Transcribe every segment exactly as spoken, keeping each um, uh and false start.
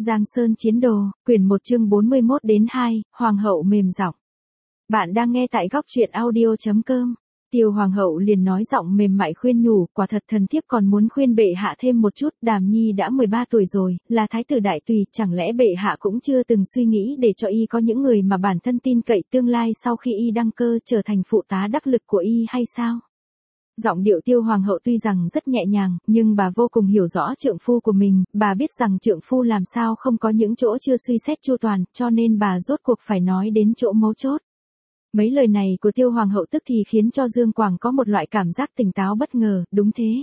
Giang Sơn Chiến Đồ, quyển một chương bốn mươi mốt đến hai, Hoàng hậu mềm giọng. Bạn đang nghe tại góc truyện audio chấm com. Tiêu Hoàng hậu liền nói giọng mềm mại khuyên nhủ, quả thật thần thiếp còn muốn khuyên bệ hạ thêm một chút, Đàm Nhi đã mười ba tuổi rồi, là thái tử đại tùy, chẳng lẽ bệ hạ cũng chưa từng suy nghĩ để cho y có những người mà bản thân tin cậy tương lai sau khi y đăng cơ trở thành phụ tá đắc lực của y hay sao? Giọng điệu Tiêu Hoàng hậu tuy rằng rất nhẹ nhàng, nhưng bà vô cùng hiểu rõ trượng phu của mình, bà biết rằng trượng phu làm sao không có những chỗ chưa suy xét chu toàn, cho nên bà rốt cuộc phải nói đến chỗ mấu chốt. Mấy lời này của Tiêu Hoàng hậu tức thì khiến cho Dương Quảng có một loại cảm giác tỉnh táo bất ngờ, đúng thế.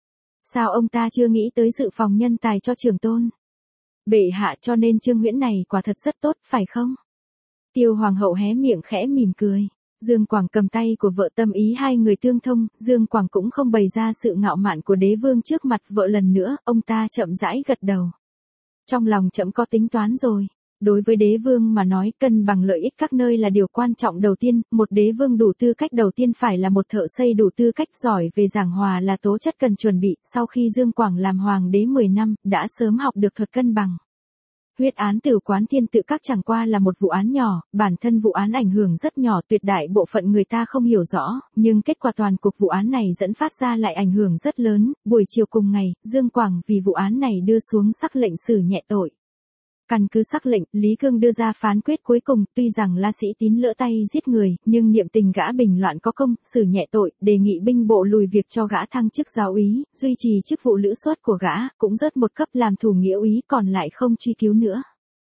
Sao ông ta chưa nghĩ tới dự phòng nhân tài cho Trường Tôn? Bệ hạ, cho nên Trương Huyễn này quả thật rất tốt, phải không? Tiêu Hoàng hậu hé miệng khẽ mỉm cười. Dương Quảng cầm tay của vợ tâm ý hai người tương thông, Dương Quảng cũng không bày ra sự ngạo mạn của đế vương trước mặt vợ lần nữa, ông ta chậm rãi gật đầu. Trong lòng trẫm có tính toán rồi. Đối với đế vương mà nói, cân bằng lợi ích các nơi là điều quan trọng đầu tiên, một đế vương đủ tư cách đầu tiên phải là một thợ xây đủ tư cách, giỏi về giảng hòa là tố chất cần chuẩn bị, sau khi Dương Quảng làm hoàng đế mười năm, đã sớm học được thuật cân bằng. Huyết án Tử Quán Thiên Tự Các chẳng qua là một vụ án nhỏ, bản thân vụ án ảnh hưởng rất nhỏ, tuyệt đại bộ phận người ta không hiểu rõ, nhưng kết quả toàn cục vụ án này dẫn phát ra lại ảnh hưởng rất lớn. Buổi chiều cùng ngày, Dương Quảng vì vụ án này đưa xuống sắc lệnh xử nhẹ tội. Căn cứ sắc lệnh, Lý Cương đưa ra phán quyết cuối cùng, tuy rằng La Sĩ Tín lỡ tay giết người, nhưng niệm tình gã bình loạn có công, xử nhẹ tội, đề nghị binh bộ lùi việc cho gã thăng chức giáo úy, duy trì chức vụ lữ suất của gã, cũng rớt một cấp làm thủ nghĩa úy, còn lại không truy cứu nữa.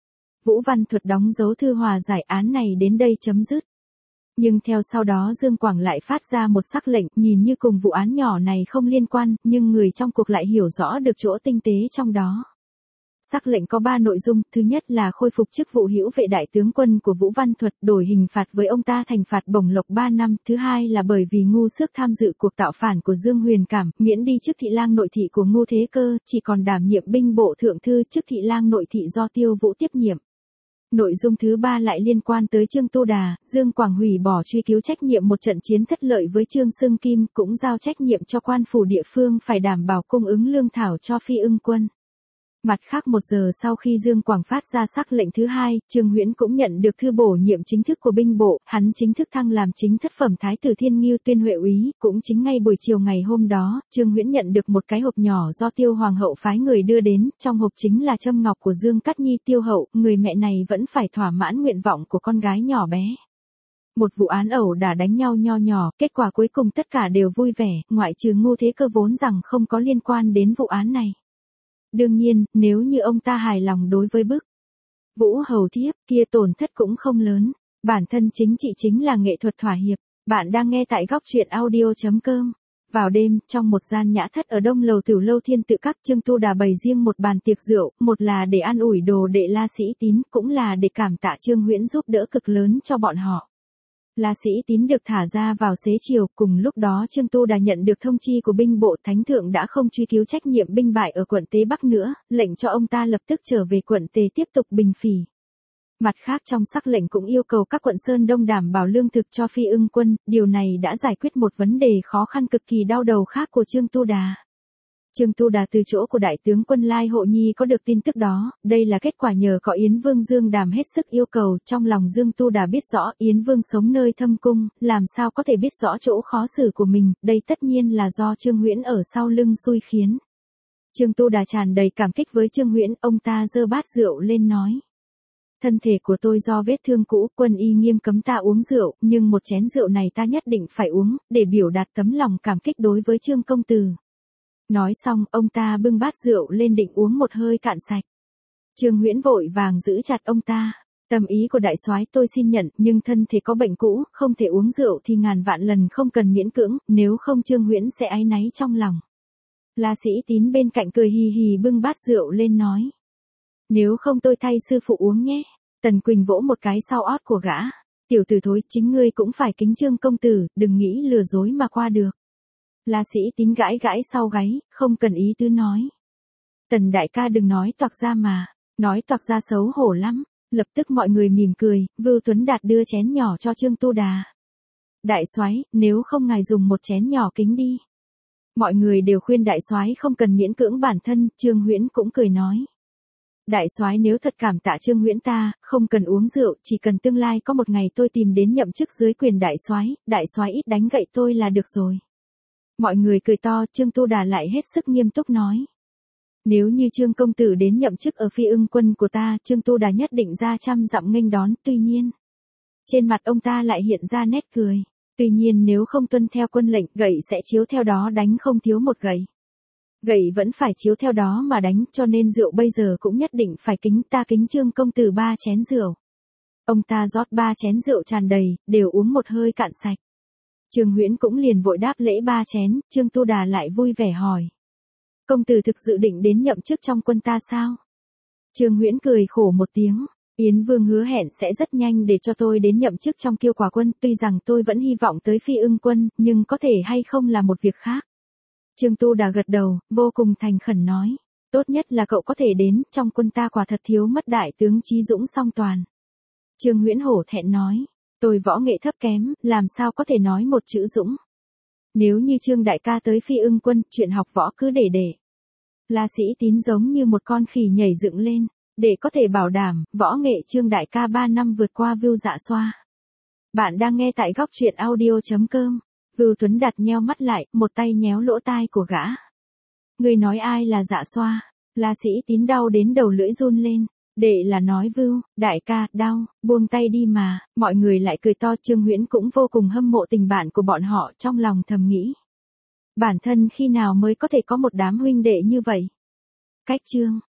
Vũ Văn Thuật đóng dấu thư hòa giải, án này đến đây chấm dứt. Nhưng theo sau đó Dương Quảng lại phát ra một sắc lệnh, nhìn như cùng vụ án nhỏ này không liên quan, nhưng người trong cuộc lại hiểu rõ được chỗ tinh tế trong đó. Sắc lệnh có ba nội dung, thứ nhất là khôi phục chức vụ hữu vệ đại tướng quân của Vũ Văn Thuật, đổi hình phạt với ông ta thành phạt bổng lộc ba năm, thứ hai là bởi vì ngu xước tham dự cuộc tạo phản của Dương Huyền Cảm, miễn đi chức thị lang nội thị của Ngô Thế Cơ, chỉ còn đảm nhiệm binh bộ thượng thư, chức thị lang nội thị do Tiêu Vũ tiếp nhiệm. Nội dung thứ ba lại liên quan tới Trương Tu Đà, Dương Quảng hủy bỏ truy cứu trách nhiệm một trận chiến thất lợi với Trương Xương Kim, cũng giao trách nhiệm cho quan phủ địa phương phải đảm bảo cung ứng lương thảo cho Phi Ưng quân. Mặt khác một giờ sau khi Dương Quảng phát ra sắc lệnh thứ hai, Trương Huyễn cũng nhận được thư bổ nhiệm chính thức của binh bộ, hắn chính thức thăng làm chính thất phẩm thái tử Thiên Ngưu Tuyên Huệ úy, cũng chính ngay buổi chiều ngày hôm đó, Trương Huyễn nhận được một cái hộp nhỏ do Tiêu Hoàng hậu phái người đưa đến, trong hộp chính là châm ngọc của Dương Cát Nhi. Tiêu hậu, người mẹ này vẫn phải thỏa mãn nguyện vọng của con gái nhỏ bé. Một vụ án ẩu đả đánh nhau nho nhỏ, kết quả cuối cùng tất cả đều vui vẻ, ngoại trừ Ngô Thế Cơ vốn rằng không có liên quan đến vụ án này. Đương nhiên, nếu như ông ta hài lòng đối với bức Vũ hầu thiếp kia tổn thất cũng không lớn, bản thân chính trị chính là nghệ thuật thỏa hiệp. Bạn đang nghe tại góc truyện audio chấm com. Vào đêm, trong một gian nhã thất ở đông lầu Tiểu Lâu Thiên Tự Các, Trương Tu Đà bày riêng một bàn tiệc rượu, một là để an ủi đồ đệ La Sĩ Tín, cũng là để cảm tạ Trương Huyễn giúp đỡ cực lớn cho bọn họ. La Sĩ Tín được thả ra vào xế chiều, cùng lúc đó Trương Tu Đà nhận được thông chi của binh bộ, thánh thượng đã không truy cứu trách nhiệm binh bại ở quận Tế Bắc nữa, lệnh cho ông ta lập tức trở về quận Tế tiếp tục bình phỉ. Mặt khác trong sắc lệnh cũng yêu cầu các quận Sơn Đông đảm bảo lương thực cho Phi Ưng quân, điều này đã giải quyết một vấn đề khó khăn cực kỳ đau đầu khác của Trương Tu Đà. Trương Tu Đà từ chỗ của đại tướng quân Lai Hộ Nhi có được tin tức đó, đây là kết quả nhờ có Yến Vương Dương Đàm hết sức yêu cầu, trong lòng Dương Tu Đà biết rõ Yến Vương sống nơi thâm cung, làm sao có thể biết rõ chỗ khó xử của mình, đây tất nhiên là do Trương Huyễn ở sau lưng xui khiến. Trương Tu Đà tràn đầy cảm kích với Trương Huyễn, ông ta giơ bát rượu lên nói. Thân thể của tôi do vết thương cũ, quân y nghiêm cấm ta uống rượu, nhưng một chén rượu này ta nhất định phải uống, để biểu đạt tấm lòng cảm kích đối với Trương công tử. Nói xong, ông ta bưng bát rượu lên định uống một hơi cạn sạch. Trương Huyễn vội vàng giữ chặt ông ta. Tâm ý của đại soái tôi xin nhận, nhưng thân thể có bệnh cũ, không thể uống rượu thì ngàn vạn lần không cần miễn cưỡng, nếu không Trương Huyễn sẽ áy náy trong lòng. La Sĩ Tín bên cạnh cười hì hì bưng bát rượu lên nói. Nếu không tôi thay sư phụ uống nhé. Tần Quỳnh vỗ một cái sau ót của gã. Tiểu tử thối, chính ngươi cũng phải kính Trương công tử, đừng nghĩ lừa dối mà qua được. La Sĩ Tín gãi gãi sau gáy, không cần ý tứ nói. Tần đại ca đừng nói toạc ra mà, nói toạc ra xấu hổ lắm. Lập tức mọi người mỉm cười, Vưu Tuấn Đạt đưa chén nhỏ cho Trương Tu Đà. Đại soái, nếu không ngài dùng một chén nhỏ kính đi. Mọi người đều khuyên đại soái không cần miễn cưỡng bản thân, Trương Huyễn cũng cười nói. Đại soái nếu thật cảm tạ Trương Huyễn ta, không cần uống rượu, chỉ cần tương lai có một ngày tôi tìm đến nhậm chức dưới quyền đại soái, đại soái ít đánh gậy tôi là được rồi. Mọi người cười to, Trương Tu Đà lại hết sức nghiêm túc nói. Nếu như Trương công tử đến nhậm chức ở Phi Ưng quân của ta, Trương Tu Đà nhất định ra trăm dặm nghênh đón, tuy nhiên. Trên mặt ông ta lại hiện ra nét cười. Tuy nhiên nếu không tuân theo quân lệnh, gậy sẽ chiếu theo đó đánh không thiếu một gậy. Gậy vẫn phải chiếu theo đó mà đánh, cho nên rượu bây giờ cũng nhất định phải kính ta kính Trương công tử ba chén rượu. Ông ta rót ba chén rượu tràn đầy, đều uống một hơi cạn sạch. Trương Huyễn cũng liền vội đáp lễ ba chén, Trương Tu Đà lại vui vẻ hỏi. Công tử thực dự định đến nhậm chức trong quân ta sao? Trương Huyễn cười khổ một tiếng. Yến Vương hứa hẹn sẽ rất nhanh để cho tôi đến nhậm chức trong Kiêu Quả quân, tuy rằng tôi vẫn hy vọng tới Phi Ưng quân, nhưng có thể hay không là một việc khác. Trương Tu Đà gật đầu, vô cùng thành khẩn nói. Tốt nhất là cậu có thể đến, trong quân ta quả thật thiếu mất đại tướng Chí Dũng song toàn. Trương Huyễn hổ thẹn nói. Tôi võ nghệ thấp kém, làm sao có thể nói một chữ Dũng. Nếu như Trương đại ca tới Phi Ưng quân, chuyện học võ cứ để để. La Sĩ Tín giống như một con khỉ nhảy dựng lên. Để có thể bảo đảm, võ nghệ Trương đại ca ba năm vượt qua Vưu Dạ Xoa. Bạn đang nghe tại góc truyện audio chấm com. Vưu Tuấn đặt nheo mắt lại, một tay nhéo lỗ tai của gã. Người nói ai là Dạ Xoa? La Sĩ Tín đau đến đầu lưỡi run lên. Đệ là nói Vưu, đại ca, đau, buông tay đi mà. Mọi người lại cười to. Trương Huyễn cũng vô cùng hâm mộ tình bạn của bọn họ, trong lòng thầm nghĩ. Bản thân khi nào mới có thể có một đám huynh đệ như vậy? Cách chương